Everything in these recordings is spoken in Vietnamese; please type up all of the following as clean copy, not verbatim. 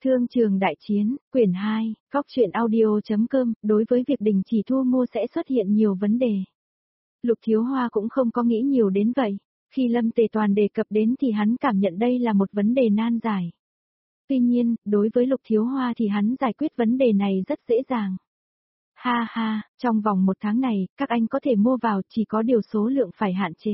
Thương trường đại chiến, quyển 2, góc truyện audio.com, đối với việc đình chỉ thu mua sẽ xuất hiện nhiều vấn đề. Lục Thiếu Hoa cũng không có nghĩ nhiều đến vậy, khi Lâm Tề Toàn đề cập đến thì hắn cảm nhận đây là một vấn đề nan giải. Tuy nhiên, đối với Lục Thiếu Hoa thì hắn giải quyết vấn đề này rất dễ dàng. Ha ha, trong vòng 1 tháng này, các anh có thể mua vào, chỉ có điều số lượng phải hạn chế.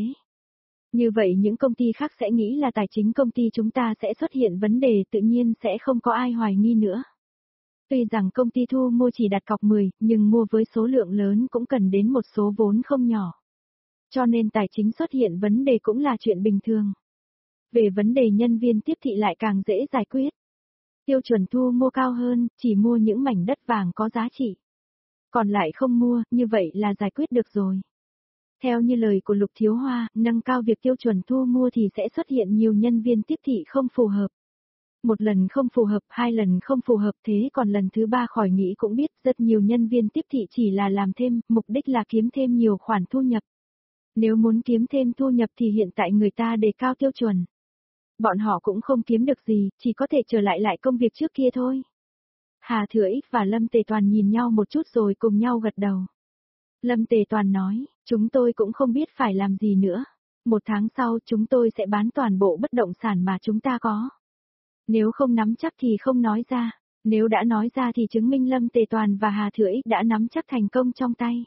Như vậy những công ty khác sẽ nghĩ là tài chính công ty chúng ta sẽ xuất hiện vấn đề, tự nhiên sẽ không có ai hoài nghi nữa. Tuy rằng công ty thu mua chỉ đặt cọc 10, nhưng mua với số lượng lớn cũng cần đến một số vốn không nhỏ. Cho nên tài chính xuất hiện vấn đề cũng là chuyện bình thường. Về vấn đề nhân viên tiếp thị lại càng dễ giải quyết. Tiêu chuẩn thu mua cao hơn, chỉ mua những mảnh đất vàng có giá trị. Còn lại không mua, như vậy là giải quyết được rồi. Theo như lời của Lục Thiếu Hoa, nâng cao việc tiêu chuẩn thu mua thì sẽ xuất hiện nhiều nhân viên tiếp thị không phù hợp. 1 lần không phù hợp, 2 lần không phù hợp, thế còn lần thứ 3 khỏi nghĩ cũng biết rất nhiều nhân viên tiếp thị chỉ là làm thêm, mục đích là kiếm thêm nhiều khoản thu nhập. Nếu muốn kiếm thêm thu nhập thì hiện tại người ta đề cao tiêu chuẩn. Bọn họ cũng không kiếm được gì, chỉ có thể trở lại công việc trước kia thôi. Hà Thừa Ích và Lâm Tề Toàn nhìn nhau một chút rồi cùng nhau gật đầu. Lâm Tề Toàn nói, chúng tôi cũng không biết phải làm gì nữa. 1 tháng sau chúng tôi sẽ bán toàn bộ bất động sản mà chúng ta có. Nếu không nắm chắc thì không nói ra. Nếu đã nói ra thì chứng minh Lâm Tề Toàn và Hà Thừa Ích đã nắm chắc thành công trong tay.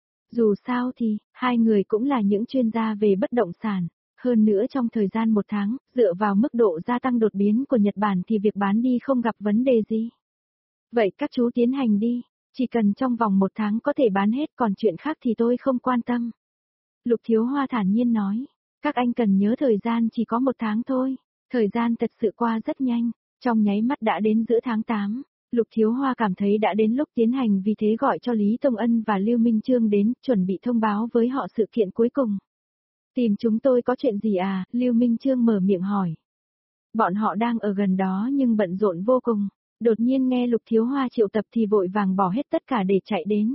Dù sao thì, hai người cũng là những chuyên gia về bất động sản. Hơn nữa trong thời gian 1 tháng, dựa vào mức độ gia tăng đột biến của Nhật Bản thì việc bán đi không gặp vấn đề gì. Vậy các chú tiến hành đi. Chỉ cần trong vòng 1 tháng có thể bán hết, còn chuyện khác thì tôi không quan tâm. Lục Thiếu Hoa thản nhiên nói, các anh cần nhớ thời gian chỉ có 1 tháng thôi. Thời gian thật sự qua rất nhanh, trong nháy mắt đã đến giữa tháng 8. Lục Thiếu Hoa cảm thấy đã đến lúc tiến hành, vì thế gọi cho Lý Tông Ân và Lưu Minh Chương đến, chuẩn bị thông báo với họ sự kiện cuối cùng. Tìm chúng tôi có chuyện gì à? Lưu Minh Chương mở miệng hỏi. Bọn họ đang ở gần đó nhưng bận rộn vô cùng. Đột nhiên nghe Lục Thiếu Hoa triệu tập thì vội vàng bỏ hết tất cả để chạy đến.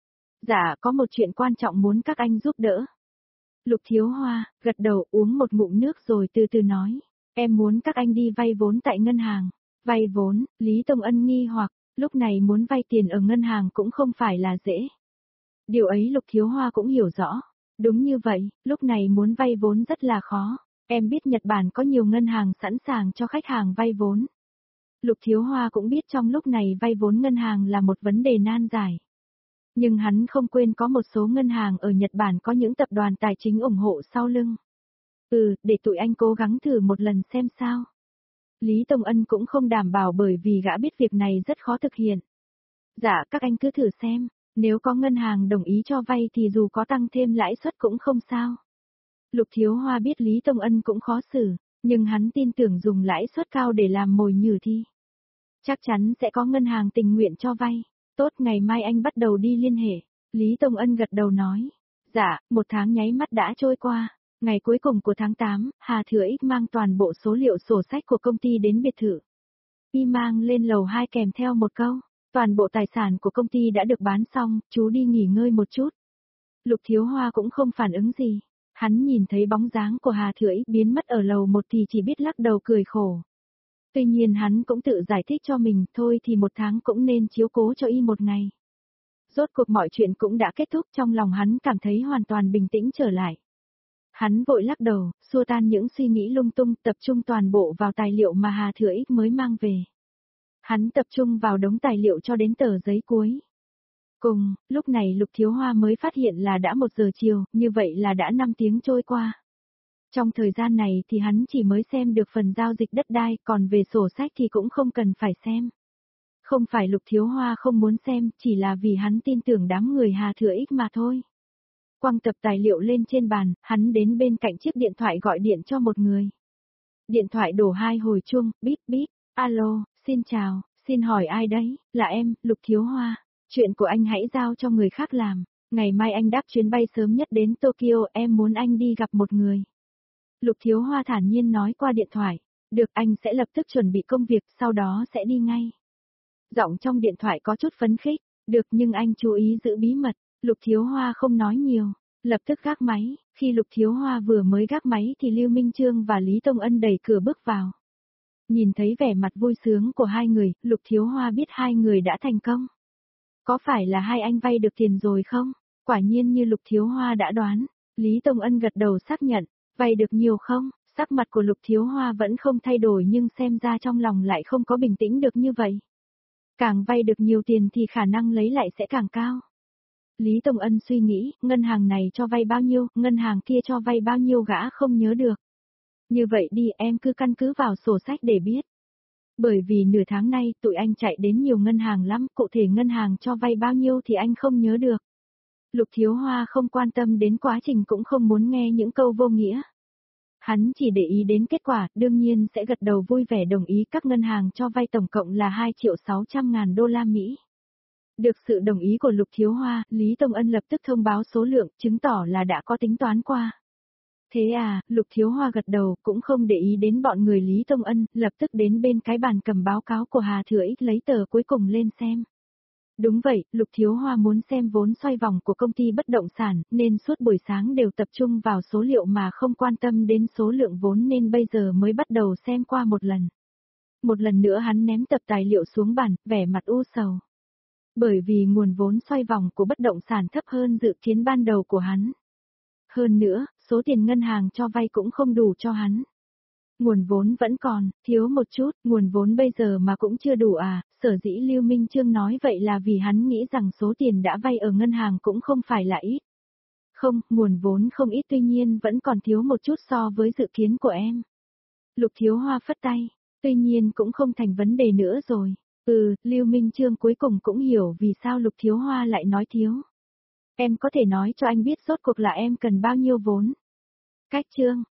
Dạ, có một chuyện quan trọng muốn các anh giúp đỡ. Lục Thiếu Hoa, gật đầu uống một ngụm nước rồi từ từ nói. Em muốn các anh đi vay vốn tại ngân hàng. Vay vốn, Lý Tông Ân nghi hoặc, lúc này muốn vay tiền ở ngân hàng cũng không phải là dễ. Điều ấy Lục Thiếu Hoa cũng hiểu rõ. Đúng như vậy, lúc này muốn vay vốn rất là khó. Em biết Nhật Bản có nhiều ngân hàng sẵn sàng cho khách hàng vay vốn. Lục Thiếu Hoa cũng biết trong lúc này vay vốn ngân hàng là một vấn đề nan giải. Nhưng hắn không quên có một số ngân hàng ở Nhật Bản có những tập đoàn tài chính ủng hộ sau lưng. Để tụi anh cố gắng thử một lần xem sao. Lý Tông Ân cũng không đảm bảo bởi vì gã biết việc này rất khó thực hiện. Dạ, các anh cứ thử xem, nếu có ngân hàng đồng ý cho vay thì dù có tăng thêm lãi suất cũng không sao. Lục Thiếu Hoa biết Lý Tông Ân cũng khó xử, nhưng hắn tin tưởng dùng lãi suất cao để làm mồi nhử thì chắc chắn sẽ có ngân hàng tình nguyện cho vay. Tốt, ngày mai anh bắt đầu đi liên hệ. Lý Tông Ân gật đầu nói. Dạ, 1 tháng nháy mắt đã trôi qua. Ngày cuối cùng của tháng 8, Hà Thừa Ích mang toàn bộ số liệu sổ sách của công ty đến biệt thự. Y mang lên lầu 2 kèm theo một câu. Toàn bộ tài sản của công ty đã được bán xong, chú đi nghỉ ngơi một chút. Lục Thiếu Hoa cũng không phản ứng gì. Hắn nhìn thấy bóng dáng của Hà Thừa Ích biến mất ở lầu 1 thì chỉ biết lắc đầu cười khổ. Tuy nhiên hắn cũng tự giải thích cho mình, thôi thì 1 tháng cũng nên chiếu cố cho y 1 ngày. Rốt cuộc mọi chuyện cũng đã kết thúc, trong lòng hắn cảm thấy hoàn toàn bình tĩnh trở lại. Hắn vội lắc đầu, xua tan những suy nghĩ lung tung, tập trung toàn bộ vào tài liệu mà Hà Thừa Ích mới mang về. Hắn tập trung vào đống tài liệu cho đến tờ giấy cuối. Cùng, lúc này Lục Thiếu Hoa mới phát hiện là đã 1 giờ chiều, như vậy là đã 5 tiếng trôi qua. Trong thời gian này thì hắn chỉ mới xem được phần giao dịch đất đai, còn về sổ sách thì cũng không cần phải xem. Không phải Lục Thiếu Hoa không muốn xem, chỉ là vì hắn tin tưởng đám người Hà Thừa Ích mà thôi. Quăng tập tài liệu lên trên bàn, hắn đến bên cạnh chiếc điện thoại gọi điện cho một người. Điện thoại đổ 2 hồi chuông, bíp bíp, alo, xin chào, xin hỏi ai đấy, là em, Lục Thiếu Hoa. Chuyện của anh hãy giao cho người khác làm, ngày mai anh đáp chuyến bay sớm nhất đến Tokyo, em muốn anh đi gặp một người. Lục Thiếu Hoa thản nhiên nói qua điện thoại, được, anh sẽ lập tức chuẩn bị công việc, sau đó sẽ đi ngay. Giọng trong điện thoại có chút phấn khích, được, nhưng anh chú ý giữ bí mật. Lục Thiếu Hoa không nói nhiều, lập tức gác máy. Khi Lục Thiếu Hoa vừa mới gác máy thì Lưu Minh Chương và Lý Tông Ân đẩy cửa bước vào. Nhìn thấy vẻ mặt vui sướng của hai người, Lục Thiếu Hoa biết hai người đã thành công. Có phải là hai anh vay được tiền rồi không? Quả nhiên như Lục Thiếu Hoa đã đoán, Lý Tông Ân gật đầu xác nhận, vay được nhiều không? Sắc mặt của Lục Thiếu Hoa vẫn không thay đổi nhưng xem ra trong lòng lại không có bình tĩnh được như vậy. Càng vay được nhiều tiền thì khả năng lấy lại sẽ càng cao. Lý Tông Ân suy nghĩ, ngân hàng này cho vay bao nhiêu, ngân hàng kia cho vay bao nhiêu gã không nhớ được. Như vậy đi em cứ căn cứ vào sổ sách để biết. Bởi vì nửa tháng nay tụi anh chạy đến nhiều ngân hàng lắm, cụ thể ngân hàng cho vay bao nhiêu thì anh không nhớ được. Lục Thiếu Hoa không quan tâm đến quá trình cũng không muốn nghe những câu vô nghĩa. Hắn chỉ để ý đến kết quả, đương nhiên sẽ gật đầu vui vẻ đồng ý các ngân hàng cho vay tổng cộng là 2.600.000 đô la Mỹ. Được sự đồng ý của Lục Thiếu Hoa, Lý Tông Ân lập tức thông báo số lượng, chứng tỏ là đã có tính toán qua. Thế à, Lục Thiếu Hoa gật đầu, cũng không để ý đến bọn người Lý Tông Ân, lập tức đến bên cái bàn cầm báo cáo của Hà Thừa Ích lấy tờ cuối cùng lên xem. Đúng vậy, Lục Thiếu Hoa muốn xem vốn xoay vòng của công ty bất động sản, nên suốt buổi sáng đều tập trung vào số liệu mà không quan tâm đến số lượng vốn nên bây giờ mới bắt đầu xem qua một lần. Một lần nữa hắn ném tập tài liệu xuống bàn, vẻ mặt u sầu. Bởi vì nguồn vốn xoay vòng của bất động sản thấp hơn dự kiến ban đầu của hắn. Hơn nữa, số tiền ngân hàng cho vay cũng không đủ cho hắn. Nguồn vốn vẫn còn, thiếu một chút, nguồn vốn bây giờ mà cũng chưa đủ à, sở dĩ Lưu Minh Chương nói vậy là vì hắn nghĩ rằng số tiền đã vay ở ngân hàng cũng không phải là ít. Không, nguồn vốn không ít tuy nhiên vẫn còn thiếu một chút so với dự kiến của em. Lục Thiếu Hoa phất tay, tuy nhiên cũng không thành vấn đề nữa rồi. Lưu Minh Chương cuối cùng cũng hiểu vì sao Lục Thiếu Hoa lại nói thiếu. Em có thể nói cho anh biết rốt cuộc là em cần bao nhiêu vốn. Cách chương.